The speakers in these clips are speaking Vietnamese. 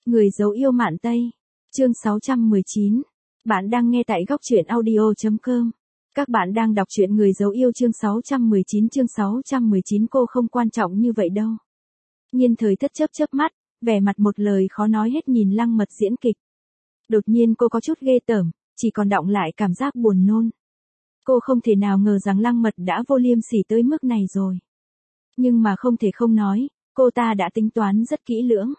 Người dấu yêu Mạn Tây. Chương 619. Bạn đang nghe tại góc truyện audio.com. Các bạn đang đọc truyện Người dấu yêu chương 619. Cô không quan trọng như vậy đâu. Nhiên Thời Thất chớp mắt, vẻ mặt một lời khó nói hết nhìn Lăng Mật diễn kịch. Đột nhiên cô có chút ghê tởm, chỉ còn đọng lại cảm giác buồn nôn. Cô không thể nào ngờ rằng Lăng Mật đã vô liêm sỉ tới mức này rồi. Nhưng mà không thể không nói, cô ta đã tính toán rất kỹ lưỡng.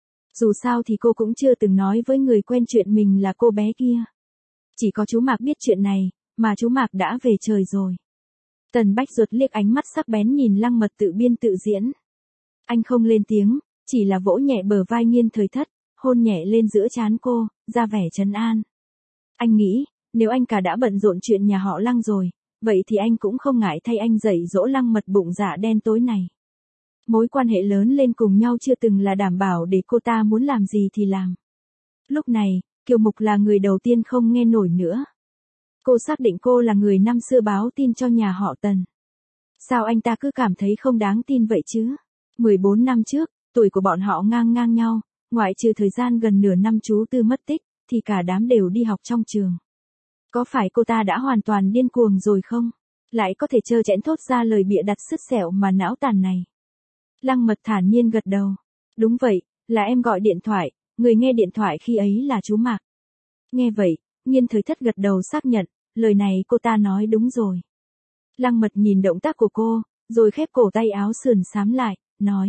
Dù sao thì cô cũng chưa từng nói với người quen chuyện mình là cô bé kia. Chỉ có chú Mạc biết chuyện này, mà chú Mạc đã về trời rồi. Tần Bách Duật liếc ánh mắt sắc bén nhìn Lăng Mật tự biên tự diễn. Anh không lên tiếng, chỉ là vỗ nhẹ bờ vai Nhiên Thời Thất, hôn nhẹ lên giữa trán cô, ra vẻ trấn an. Anh nghĩ, nếu anh cả đã bận rộn chuyện nhà họ Lăng rồi, vậy thì anh cũng không ngại thay anh dạy dỗ Lăng Mật bụng dạ đen tối này. Mối quan hệ lớn lên cùng nhau chưa từng là đảm bảo để cô ta muốn làm gì thì làm. Lúc này, Kiều Mục là người đầu tiên không nghe nổi nữa. Cô xác định cô là người năm xưa báo tin cho nhà họ Tần. Sao anh ta cứ cảm thấy không đáng tin vậy chứ? 14 năm trước, tuổi của bọn họ ngang nhau, ngoại trừ thời gian gần nửa năm chú Tư mất tích, thì cả đám đều đi học trong trường. Có phải cô ta đã hoàn toàn điên cuồng rồi không? Lại có thể trơ trẽn thốt ra lời bịa đặt sứt sẹo mà não tàn này. Lăng Mật thản nhiên gật đầu. Đúng vậy, là em gọi điện thoại, người nghe điện thoại khi ấy là chú Mạc. Nghe vậy, Nhiên Thời Thất gật đầu xác nhận, lời này cô ta nói đúng rồi. Lăng Mật nhìn động tác của cô, rồi khép cổ tay áo sườn xám lại, nói.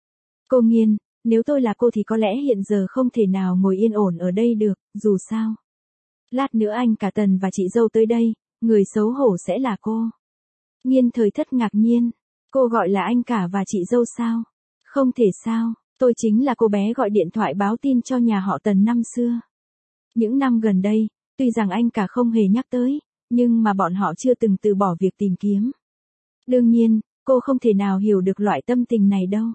Cô Nhiên, nếu tôi là cô thì có lẽ hiện giờ không thể nào ngồi yên ổn ở đây được, dù sao. Lát nữa anh cả Tần và chị dâu tới đây, người xấu hổ sẽ là cô. Nhiên Thời Thất ngạc nhiên. Cô gọi là anh cả và chị dâu sao? Không thể sao, tôi chính là cô bé gọi điện thoại báo tin cho nhà họ Tần năm xưa. Những năm gần đây, tuy rằng anh cả không hề nhắc tới, nhưng mà bọn họ chưa từng từ bỏ việc tìm kiếm. Đương nhiên, cô không thể nào hiểu được loại tâm tình này đâu.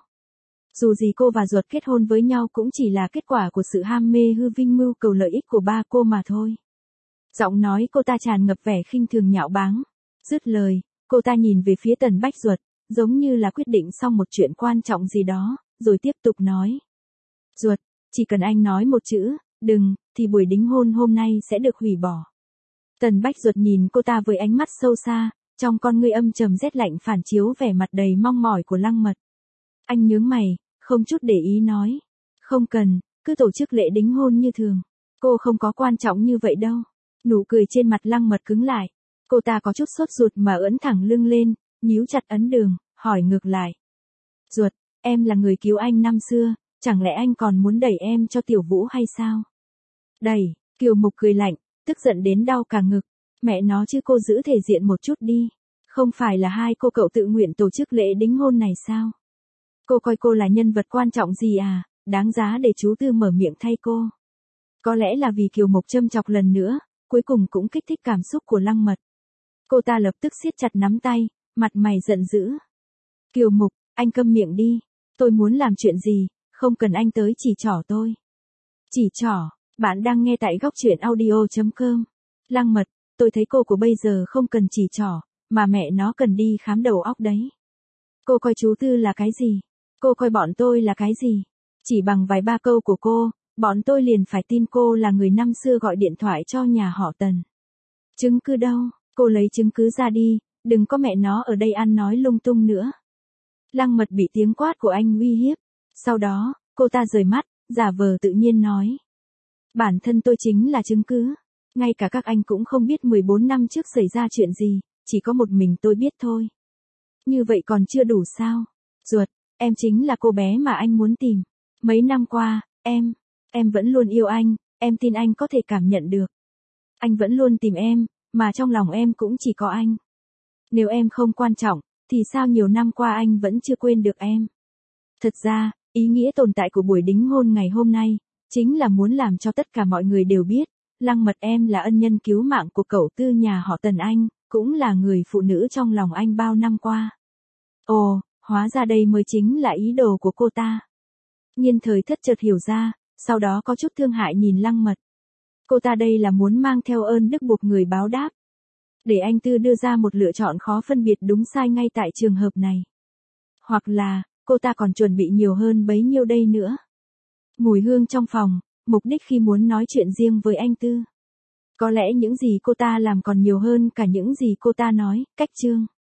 Dù gì cô và Duật kết hôn với nhau cũng chỉ là kết quả của sự ham mê hư vinh mưu cầu lợi ích của ba cô mà thôi. Giọng nói cô ta tràn ngập vẻ khinh thường nhạo báng. Dứt lời, cô ta nhìn về phía Tần Bách Duật, giống như là quyết định xong một chuyện quan trọng gì đó, rồi tiếp tục nói. Duật, chỉ cần anh nói một chữ, đừng, thì buổi đính hôn hôm nay sẽ được hủy bỏ. Tần Bách Duật nhìn cô ta với ánh mắt sâu xa, trong con ngươi âm trầm rét lạnh phản chiếu vẻ mặt đầy mong mỏi của Lăng Mật. Anh nhướng mày, không chút để ý nói. Không cần, cứ tổ chức lễ đính hôn như thường. Cô không có quan trọng như vậy đâu. Nụ cười trên mặt Lăng Mật cứng lại. Cô ta có chút sốt ruột mà ưỡn thẳng lưng lên, nhíu chặt ấn đường, hỏi ngược lại. Duật, em là người cứu anh năm xưa, chẳng lẽ anh còn muốn đẩy em cho Tiểu Vũ hay sao? Đẩy, Kiều Mục cười lạnh, tức giận đến đau cả ngực. Mẹ nó chứ cô giữ thể diện một chút đi. Không phải là hai cô cậu tự nguyện tổ chức lễ đính hôn này sao? Cô coi cô là nhân vật quan trọng gì à, đáng giá để chú Tư mở miệng thay cô. Có lẽ là vì Kiều Mục châm chọc lần nữa, cuối cùng cũng kích thích cảm xúc của Lăng Mật. Cô ta lập tức siết chặt nắm tay, mặt mày giận dữ. Kiều Mục, anh câm miệng đi. Tôi muốn làm chuyện gì, không cần anh tới chỉ trỏ tôi. Chỉ trỏ, bạn đang nghe tại góc truyện audio.com. Lăng Mật, tôi thấy cô của bây giờ không cần chỉ trỏ, mà mẹ nó cần đi khám đầu óc đấy. Cô coi chú Tư là cái gì? Cô coi bọn tôi là cái gì? Chỉ bằng vài ba câu của cô, bọn tôi liền phải tin cô là người năm xưa gọi điện thoại cho nhà họ Tần. Chứng cứ đâu? Cô lấy chứng cứ ra đi, đừng có mẹ nó ở đây ăn nói lung tung nữa. Lăng Mật bị tiếng quát của anh uy hiếp. Sau đó, cô ta rời mắt, giả vờ tự nhiên nói. Bản thân tôi chính là chứng cứ. Ngay cả các anh cũng không biết 14 năm trước xảy ra chuyện gì, chỉ có một mình tôi biết thôi. Như vậy còn chưa đủ sao? Duật, em chính là cô bé mà anh muốn tìm. Mấy năm qua, em vẫn luôn yêu anh, em tin anh có thể cảm nhận được. Anh vẫn luôn tìm em, mà trong lòng em cũng chỉ có anh. Nếu em không quan trọng, thì sao nhiều năm qua anh vẫn chưa quên được em? Thật ra, ý nghĩa tồn tại của buổi đính hôn ngày hôm nay, chính là muốn làm cho tất cả mọi người đều biết, Lăng Mật em là ân nhân cứu mạng của cậu Tư nhà họ Tần anh, cũng là người phụ nữ trong lòng anh bao năm qua. Ồ, hóa ra đây mới chính là ý đồ của cô ta. Nhiên Thời Thất chợt hiểu ra, sau đó có chút thương hại nhìn Lăng Mật. Cô ta đây là muốn mang theo ơn đức buộc người báo đáp. Để anh Tư đưa ra một lựa chọn khó phân biệt đúng sai ngay tại trường hợp này. Hoặc là, cô ta còn chuẩn bị nhiều hơn bấy nhiêu đây nữa. Mùi hương trong phòng, mục đích khi muốn nói chuyện riêng với anh Tư. Có lẽ những gì cô ta làm còn nhiều hơn cả những gì cô ta nói, cách Trương.